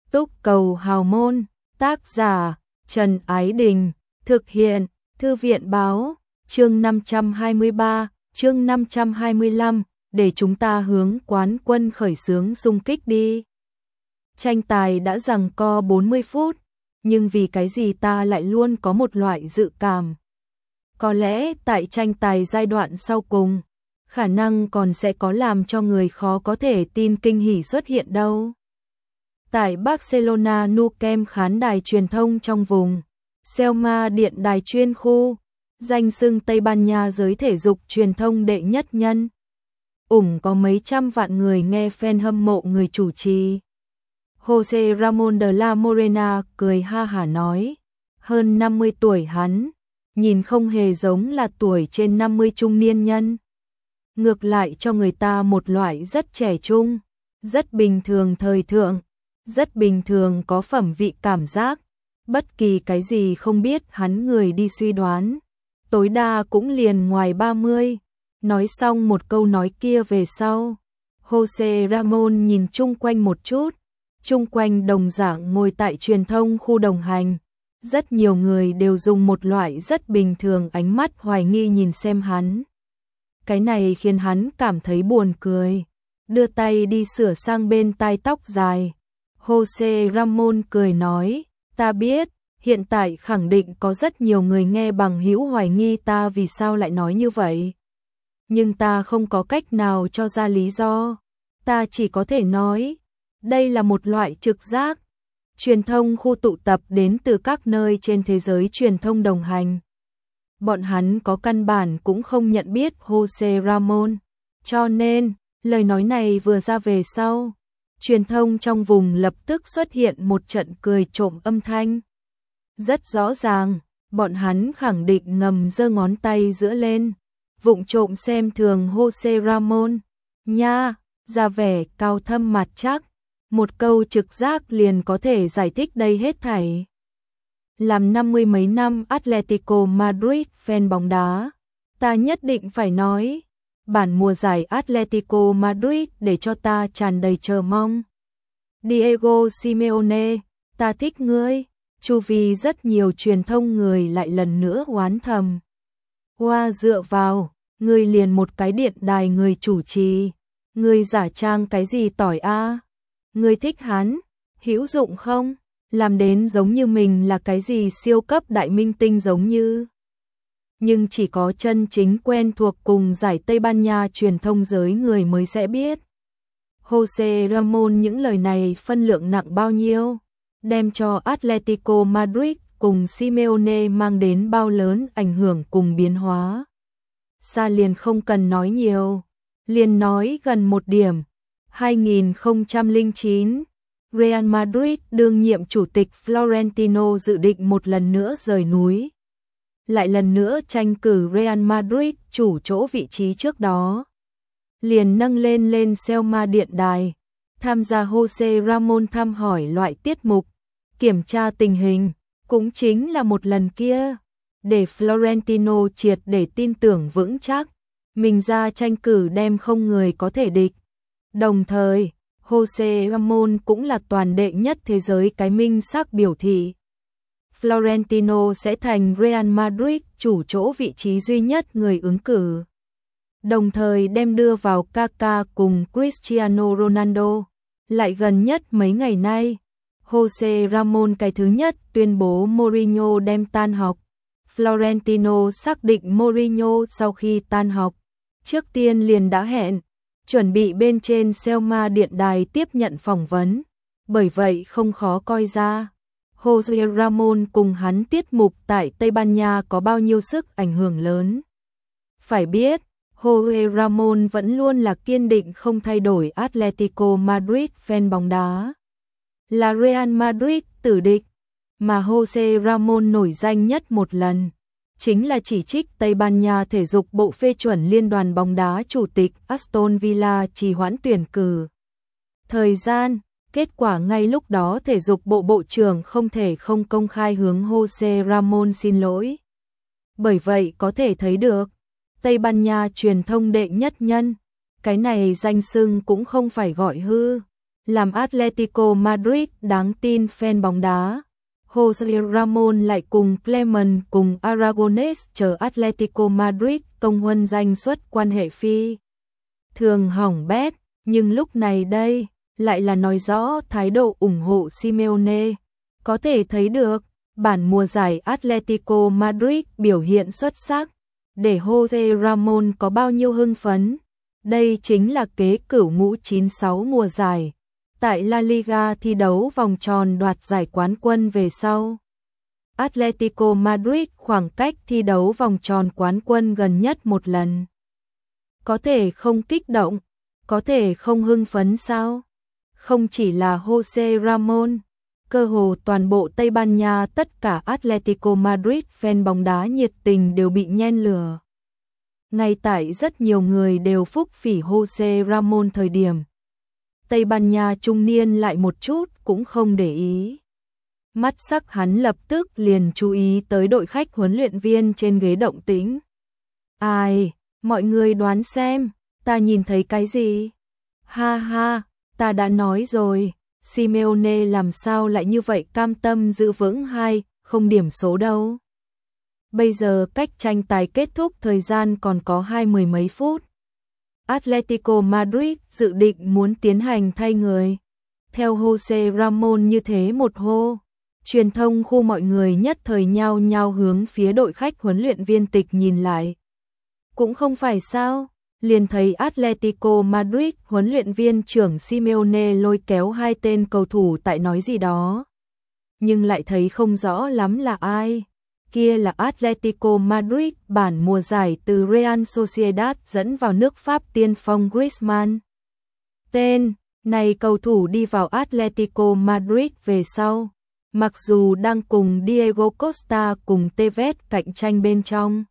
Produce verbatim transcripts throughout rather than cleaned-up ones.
Túc Cầu Hào Môn, tác giả Trần Ái Đình, thực hiện Thư viện Báo, chương năm trăm hai mươi ba, chương năm trăm hai mươi lăm, để chúng ta hướng quán quân khởi xướng xung kích đi. Tranh tài đã giằng co bốn mươi phút, nhưng vì cái gì ta lại luôn có một loại dự cảm. Có lẽ tại tranh tài giai đoạn sau cùng, khả năng còn sẽ có làm cho người khó có thể tin kinh hỉ xuất hiện đâu. Tại Barcelona Nou Camp, khán đài truyền thông trong vùng Selma điện đài chuyên khu, danh xưng Tây Ban Nha giới thể dục truyền thông đệ nhất nhân. Ủng có mấy trăm vạn người nghe fan hâm mộ người chủ trì. José Ramón de la Morena cười ha hả nói, hơn năm mươi tuổi hắn, nhìn không hề giống là tuổi trên năm mươi trung niên nhân. Ngược lại cho người ta một loại rất trẻ trung, rất bình thường thời thượng, rất bình thường có phẩm vị cảm giác. Bất kỳ cái gì không biết hắn người đi suy đoán, tối đa cũng liền ngoài ba mươi. Nói xong một câu nói kia về sau, José Ramón nhìn chung quanh một chút, chung quanh đồng dạng ngồi tại truyền thông khu đồng hành. Rất nhiều người đều dùng một loại rất bình thường ánh mắt hoài nghi nhìn xem hắn. Cái này khiến hắn cảm thấy buồn cười, đưa tay đi sửa sang bên tai tóc dài. José Ramón cười nói, ta biết, hiện tại khẳng định có rất nhiều người nghe bằng hữu hoài nghi ta vì sao lại nói như vậy. Nhưng ta không có cách nào cho ra lý do, ta chỉ có thể nói, đây là một loại trực giác. Truyền thông khu tụ tập đến từ các nơi trên thế giới truyền thông đồng hành. Bọn hắn có căn bản cũng không nhận biết José Ramón, cho nên, lời nói này vừa ra về sau, truyền thông trong vùng lập tức xuất hiện một trận cười trộm âm thanh. Rất rõ ràng, bọn hắn khẳng định ngầm giơ ngón tay giữa lên, vụng trộm xem thường José Ramón. Nha, ra vẻ cao thâm mặt chắc, một câu trực giác liền có thể giải thích đây hết thảy. Làm năm mươi mấy năm Atletico Madrid fan bóng đá, ta nhất định phải nói, bản mùa giải Atletico Madrid để cho ta tràn đầy chờ mong. Diego Simeone, ta thích ngươi. Chu vi rất nhiều truyền thông người lại lần nữa oán thầm. Hoa dựa vào, ngươi liền một cái điện đài người chủ trì, ngươi giả trang cái gì tỏi a? Ngươi thích hắn, hữu dụng không? Làm đến giống như mình là cái gì siêu cấp đại minh tinh giống như. Nhưng chỉ có chân chính quen thuộc cùng giải Tây Ban Nha truyền thông giới người mới sẽ biết. José Ramón những lời này phân lượng nặng bao nhiêu, đem cho Atletico Madrid cùng Simeone mang đến bao lớn ảnh hưởng cùng biến hóa. Xa liền không cần nói nhiều, liền nói gần một điểm. hai nghìn không trăm lẻ chín, Real Madrid đương nhiệm chủ tịch Florentino dự định một lần nữa rời núi. Lại lần nữa tranh cử Real Madrid chủ chỗ vị trí trước đó. Liền nâng lên lên Selma điện đài, tham gia José Ramón thăm hỏi loại tiết mục, kiểm tra tình hình, cũng chính là một lần kia, để Florentino triệt để tin tưởng vững chắc, mình ra tranh cử đem không người có thể địch. Đồng thời, José Ramón cũng là toàn đệ nhất thế giới cái minh xác biểu thị. Florentino sẽ thành Real Madrid chủ chỗ vị trí duy nhất người ứng cử. Đồng thời đem đưa vào Kaká cùng Cristiano Ronaldo. Lại gần nhất mấy ngày nay, José Ramón cái thứ nhất tuyên bố Mourinho đem tan học. Florentino xác định Mourinho sau khi tan học, trước tiên liền đã hẹn, chuẩn bị bên trên Selma điện đài tiếp nhận phỏng vấn. Bởi vậy không khó coi ra, José Ramón cùng hắn tiết mục tại Tây Ban Nha có bao nhiêu sức ảnh hưởng lớn. Phải biết, José Ramón vẫn luôn là kiên định không thay đổi Atletico Madrid fan bóng đá. Là Real Madrid tử địch, mà José Ramón nổi danh nhất một lần, chính là chỉ trích Tây Ban Nha thể dục bộ phê chuẩn liên đoàn bóng đá chủ tịch Aston Villa trì hoãn tuyển cử. Thời gian, kết quả ngay lúc đó thể dục bộ bộ trưởng không thể không công khai hướng José Ramón xin lỗi. Bởi vậy có thể thấy được, Tây Ban Nha truyền thông đệ nhất nhân, cái này danh xưng cũng không phải gọi hư, làm Atletico Madrid đáng tin fan bóng đá. Jose Ramon lại cùng Clement cùng Aragonés chờ Atletico Madrid công huân danh xuất quan hệ phi thường hỏng bét, nhưng lúc này đây lại là nói rõ thái độ ủng hộ Simeone. Có thể thấy được, bản mùa giải Atletico Madrid biểu hiện xuất sắc, để Jose Ramon có bao nhiêu hưng phấn. Đây chính là kế cửu ngũ chín sáu mùa giải. Tại La Liga thi đấu vòng tròn đoạt giải quán quân về sau. Atletico Madrid khoảng cách thi đấu vòng tròn quán quân gần nhất một lần. Có thể không kích động, có thể không hưng phấn sao? Không chỉ là Jose Ramon, cơ hồ toàn bộ Tây Ban Nha, tất cả Atletico Madrid fan bóng đá nhiệt tình đều bị nhen lửa. Ngay tại rất nhiều người đều phúc phỉ Jose Ramon thời điểm, Tây Ban Nha trung niên lại một chút cũng không để ý. Mắt sắc hắn lập tức liền chú ý tới đội khách huấn luyện viên trên ghế động tĩnh. Ai, mọi người đoán xem, ta nhìn thấy cái gì? Ha ha, ta đã nói rồi, Simeone làm sao lại như vậy cam tâm giữ vững hai, không điểm số đâu. Bây giờ cách tranh tài kết thúc thời gian còn có hai mười mấy phút. Atletico Madrid dự định muốn tiến hành thay người. Theo Jose Ramon như thế một hô, truyền thông khu mọi người nhất thời nhao nhao hướng phía đội khách huấn luyện viên tịch nhìn lại. Cũng không phải sao, liền thấy Atletico Madrid huấn luyện viên trưởng Simeone lôi kéo hai tên cầu thủ tại nói gì đó. Nhưng lại thấy không rõ lắm là ai. Kia là Atletico Madrid bản mùa giải từ Real Sociedad dẫn vào nước Pháp tiên phong Griezmann. Tên này cầu thủ đi vào Atletico Madrid về sau, mặc dù đang cùng Diego Costa cùng Tevez cạnh tranh bên trong,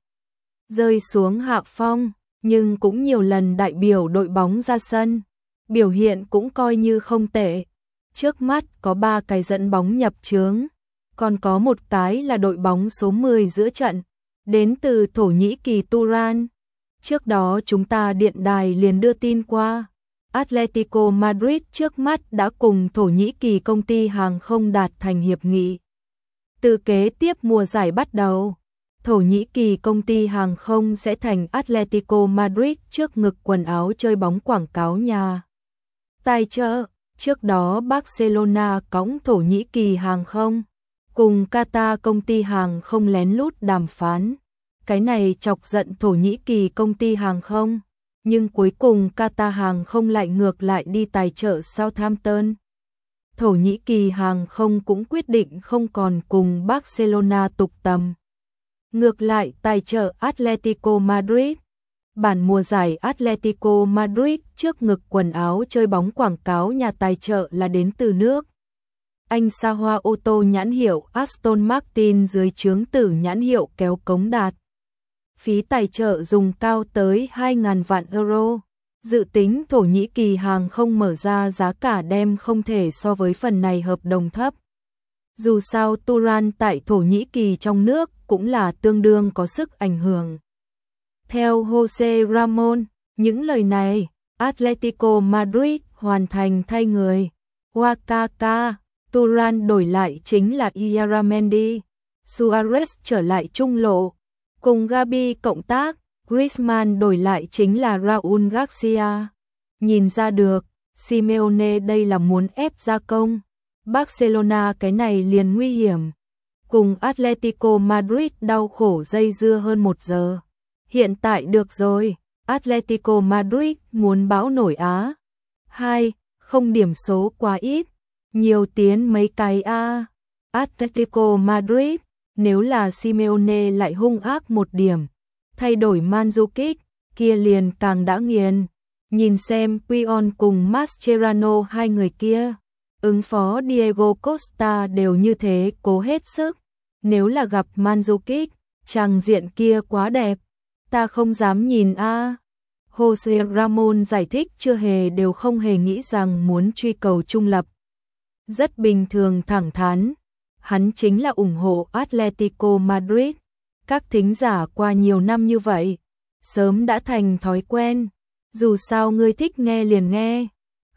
rơi xuống hạ phong, nhưng cũng nhiều lần đại biểu đội bóng ra sân, biểu hiện cũng coi như không tệ. Trước mắt có ba cái dẫn bóng nhập chướng, còn có một cái là đội bóng số mười giữa trận, đến từ Thổ Nhĩ Kỳ Turan. Trước đó chúng ta điện đài liền đưa tin qua, Atletico Madrid trước mắt đã cùng Thổ Nhĩ Kỳ công ty hàng không đạt thành hiệp nghị. Từ kế tiếp mùa giải bắt đầu, Thổ Nhĩ Kỳ công ty hàng không sẽ thành Atletico Madrid trước ngực quần áo chơi bóng quảng cáo nhà tài trợ. Trước đó Barcelona cõng Thổ Nhĩ Kỳ hàng không, cùng Qatar công ty hàng không lén lút đàm phán. Cái này chọc giận Thổ Nhĩ Kỳ công ty hàng không, nhưng cuối cùng Qatar hàng không lại ngược lại đi tài trợ Southampton. Thổ Nhĩ Kỳ hàng không cũng quyết định không còn cùng Barcelona tục tầm, ngược lại tài trợ Atletico Madrid. Bản mùa giải Atletico Madrid trước ngực quần áo chơi bóng quảng cáo nhà tài trợ là đến từ nước Anh, xa hoa ô tô nhãn hiệu Aston Martin dưới trướng tử nhãn hiệu kéo cống đạt. Phí tài trợ dùng cao tới hai nghìn vạn euro. Dự tính Thổ Nhĩ Kỳ hàng không mở ra giá cả đem không thể so với phần này hợp đồng thấp. Dù sao Turan tại Thổ Nhĩ Kỳ trong nước cũng là tương đương có sức ảnh hưởng. Theo Jose Ramon, những lời này, Atletico Madrid hoàn thành thay người. Wakaka, Turan đổi lại chính là Iaramendi, Suarez trở lại trung lộ, cùng Gabi cộng tác, Griezmann đổi lại chính là Raúl Garcia. Nhìn ra được, Simeone đây là muốn ép gia công. Barcelona cái này liền nguy hiểm. Cùng Atletico Madrid đau khổ dây dưa hơn một giờ. Hiện tại được rồi, Atletico Madrid muốn bão nổi Á. Hai, không điểm số quá ít, nhiều tiến mấy cái a. Atletico Madrid, nếu là Simeone lại hung ác một điểm, thay đổi Mandzukic, kia liền càng đã nghiền. Nhìn xem Puyol cùng Mascherano hai người kia, ứng phó Diego Costa đều như thế cố hết sức. Nếu là gặp Mandzukic, tràng diện kia quá đẹp, ta không dám nhìn a. À. Jose Ramon giải thích chưa hề đều không hề nghĩ rằng muốn truy cầu trung lập. Rất bình thường thẳng thắn, hắn chính là ủng hộ Atletico Madrid. Các thính giả qua nhiều năm như vậy, sớm đã thành thói quen, dù sao ngươi thích nghe liền nghe,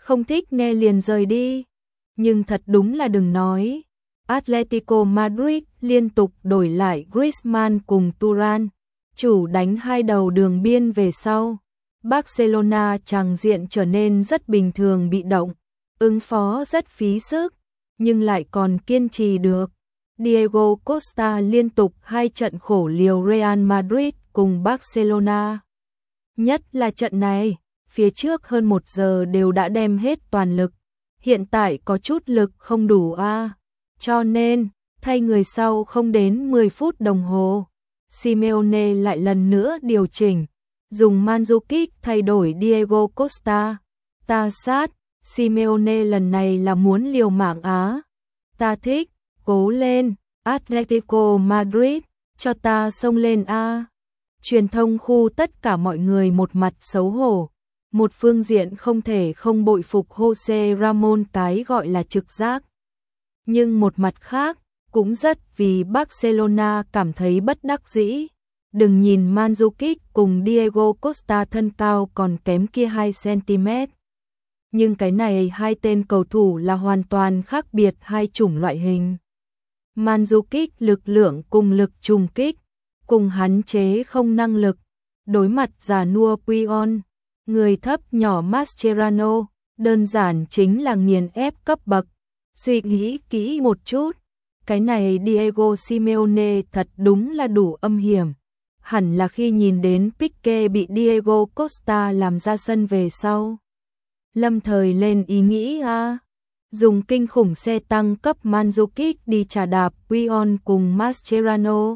không thích nghe liền rời đi. Nhưng thật đúng là đừng nói. Atletico Madrid liên tục đổi lại Griezmann cùng Thuram, chủ đánh hai đầu đường biên về sau. Barcelona tràng diện trở nên rất bình thường bị động, ứng phó rất phí sức, nhưng lại còn kiên trì được. Diego Costa liên tục hai trận khổ liều Real Madrid cùng Barcelona. Nhất là trận này, phía trước hơn một giờ đều đã đem hết toàn lực, hiện tại có chút lực không đủ a, à. Cho nên, thay người sau không đến mười phút đồng hồ, Simeone lại lần nữa điều chỉnh, dùng Mandzukic thay đổi Diego Costa. Ta sát, Simeone lần này là muốn liều mạng á. Ta thích, cố lên, Atletico Madrid, cho ta xông lên a. Truyền thông khu tất cả mọi người một mặt xấu hổ. Một phương diện không thể không bội phục Jose Ramon cái gọi là trực giác. Nhưng một mặt khác, cũng rất vì Barcelona cảm thấy bất đắc dĩ. Đừng nhìn Mandzukic cùng Diego Costa thân cao còn kém kia hai xăng-ti-mét. Nhưng cái này hai tên cầu thủ là hoàn toàn khác biệt hai chủng loại hình. Mandzukic lực lượng cùng lực trùng kích, cùng hắn chế không năng lực. Đối mặt già nua Puyol, người thấp nhỏ Mascherano, đơn giản chính là nghiền ép cấp bậc. Suy nghĩ kỹ một chút, cái này Diego Simeone thật đúng là đủ âm hiểm. Hẳn là khi nhìn đến Pique bị Diego Costa làm ra sân về sau, lâm thời lên ý nghĩ a, à, dùng kinh khủng xe tăng cấp Mandzukic đi trà đạp Puyol cùng Mascherano.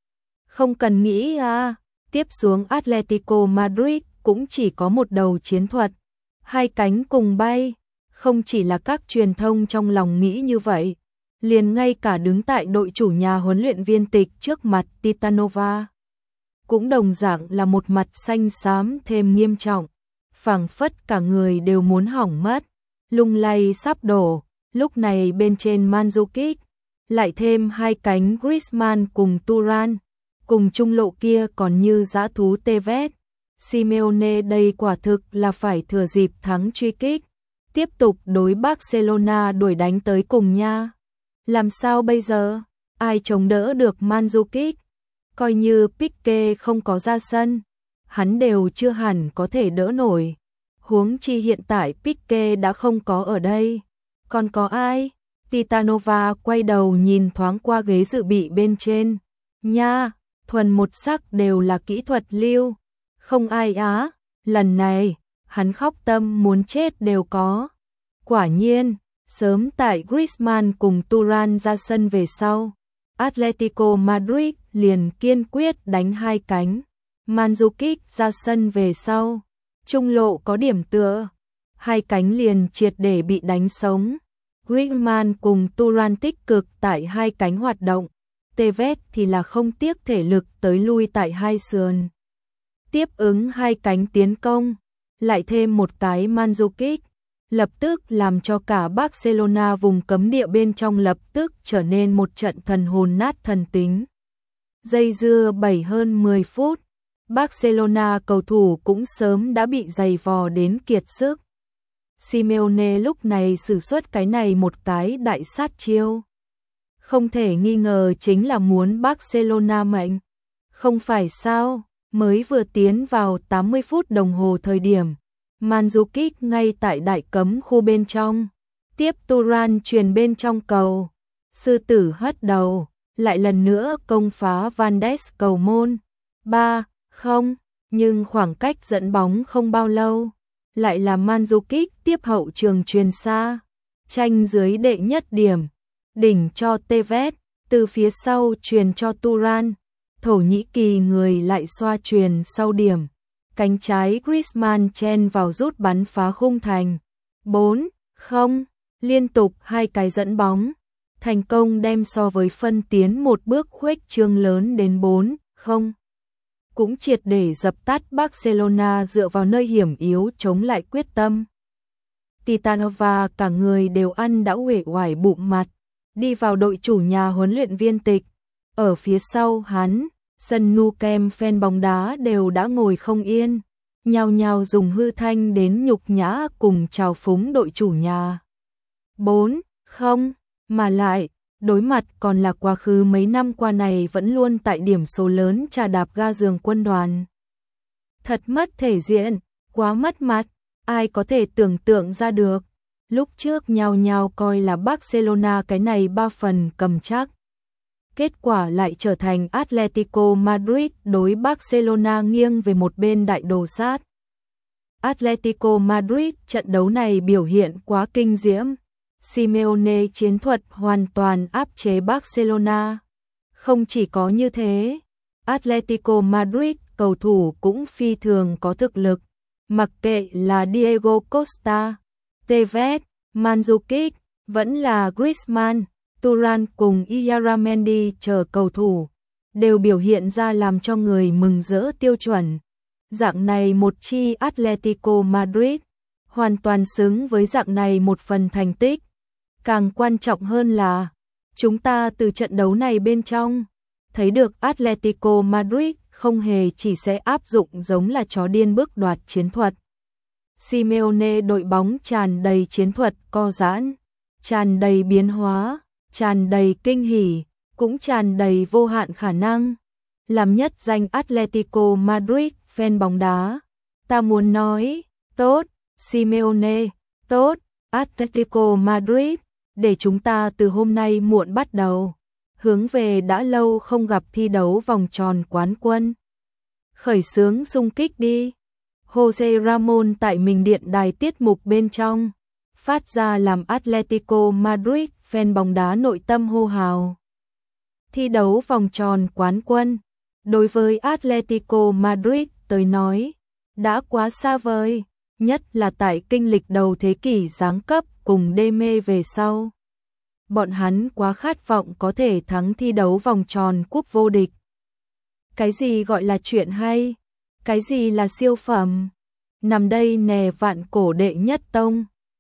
Không cần nghĩ a, à, tiếp xuống Atletico Madrid cũng chỉ có một đầu chiến thuật, hai cánh cùng bay. Không chỉ là các truyền thông trong lòng nghĩ như vậy, liền ngay cả đứng tại đội chủ nhà huấn luyện viên tịch trước mặt Titanova, cũng đồng dạng là một mặt xanh xám thêm nghiêm trọng, phảng phất cả người đều muốn hỏng mất, lung lay sắp đổ. Lúc này bên trên Mandzukic, lại thêm hai cánh Griezmann cùng Thuram, cùng trung lộ kia còn như dã thú Tevez. Simeone đây quả thực là phải thừa dịp thắng truy kích, tiếp tục đối Barcelona đuổi đánh tới cùng nha. Làm sao bây giờ? Ai chống đỡ được Mandzukic? Coi như Pique không có ra sân, hắn đều chưa hẳn có thể đỡ nổi. Huống chi hiện tại Pique đã không có ở đây. Còn có ai? Titanova quay đầu nhìn thoáng qua ghế dự bị bên trên. Nha, thuần một sắc đều là kỹ thuật lưu. Không ai á, lần này, hắn khóc tâm muốn chết đều có. Quả nhiên, sớm tại Griezmann cùng Thuram ra sân về sau, Atletico Madrid liền kiên quyết đánh hai cánh. Mandzukic ra sân về sau, trung lộ có điểm tựa, hai cánh liền triệt để bị đánh sống. Griezmann cùng Thuram tích cực tại hai cánh hoạt động, Tevez thì là không tiếc thể lực tới lui tại hai sườn. Tiếp ứng hai cánh tiến công, lại thêm một cái Mandzukic, lập tức làm cho cả Barcelona vùng cấm địa bên trong lập tức trở nên một trận thần hồn nát thần tính. Dây dưa bảy hơn mười phút, Barcelona cầu thủ cũng sớm đã bị giày vò đến kiệt sức. Simeone lúc này sử xuất cái này một cái đại sát chiêu. Không thể nghi ngờ chính là muốn Barcelona mệnh. Không phải sao, mới vừa tiến vào tám mươi phút đồng hồ thời điểm, Mandzukic ngay tại đại cấm khu bên trong, tiếp Thuram truyền bên trong cầu, sư tử hất đầu, lại lần nữa công phá Van Ness cầu môn, ba không, nhưng khoảng cách dẫn bóng không bao lâu, lại là Mandzukic tiếp hậu trường truyền xa, tranh dưới đệ nhất điểm, đỉnh cho Tevez, từ phía sau truyền cho Thuram, Thổ Nhĩ Kỳ người lại xoa truyền sau điểm. Cánh trái Griezmann chen vào rút bắn phá khung thành. bốn không, liên tục hai cái dẫn bóng, thành công đem so với phân tiến một bước khuếch trương lớn đến bốn không. Cũng triệt để dập tắt Barcelona dựa vào nơi hiểm yếu chống lại quyết tâm. Titanova cả người đều ăn đã uể oải bụng mặt, đi vào đội chủ nhà huấn luyện viên tịch. Ở phía sau hắn, sân Nou Camp fan bóng đá đều đã ngồi không yên, nhao nhao dùng hư thanh đến nhục nhã cùng trào phúng đội chủ nhà. bốn không, mà lại, đối mặt còn là quá khứ mấy năm qua này vẫn luôn tại điểm số lớn trà đạp ga giường quân đoàn. Thật mất thể diện, quá mất mặt, ai có thể tưởng tượng ra được. Lúc trước nhao nhao coi là Barcelona cái này ba phần cầm chắc. Kết quả lại trở thành Atletico Madrid đối Barcelona nghiêng về một bên đại đồ sát. Atletico Madrid trận đấu này biểu hiện quá kinh diễm. Simeone chiến thuật hoàn toàn áp chế Barcelona. Không chỉ có như thế, Atletico Madrid cầu thủ cũng phi thường có thực lực. Mặc kệ là Diego Costa, Tevez, Mandzukic, vẫn là Griezmann, Thuram cùng Iaramendi chờ cầu thủ, đều biểu hiện ra làm cho người mừng rỡ tiêu chuẩn. Dạng này một chi Atletico Madrid, hoàn toàn xứng với dạng này một phần thành tích. Càng quan trọng hơn là, chúng ta từ trận đấu này bên trong, thấy được Atletico Madrid không hề chỉ sẽ áp dụng giống là chó điên bước đoạt chiến thuật. Simeone đội bóng tràn đầy chiến thuật co giãn, tràn đầy biến hóa, tràn đầy kinh hỉ, cũng tràn đầy vô hạn khả năng. Làm nhất danh Atletico Madrid fan bóng đá, ta muốn nói, tốt, Simeone, tốt, Atletico Madrid, để chúng ta từ hôm nay muộn bắt đầu, hướng về đã lâu không gặp thi đấu vòng tròn quán quân. Khởi xướng xung kích đi. Jose Ramon tại mình điện đài tiết mục bên trong, phát ra làm Atletico Madrid fan bóng đá nội tâm hô hào. Thi đấu vòng tròn quán quân, đối với Atletico Madrid tới nói, đã quá xa vời, nhất là tại kinh lịch đầu thế kỷ giáng cấp cùng đê mê về sau. Bọn hắn quá khát vọng có thể thắng thi đấu vòng tròn cúp vô địch. Cái gì gọi là chuyện hay? Cái gì là siêu phẩm? Nằm đây nè vạn cổ đệ nhất tông.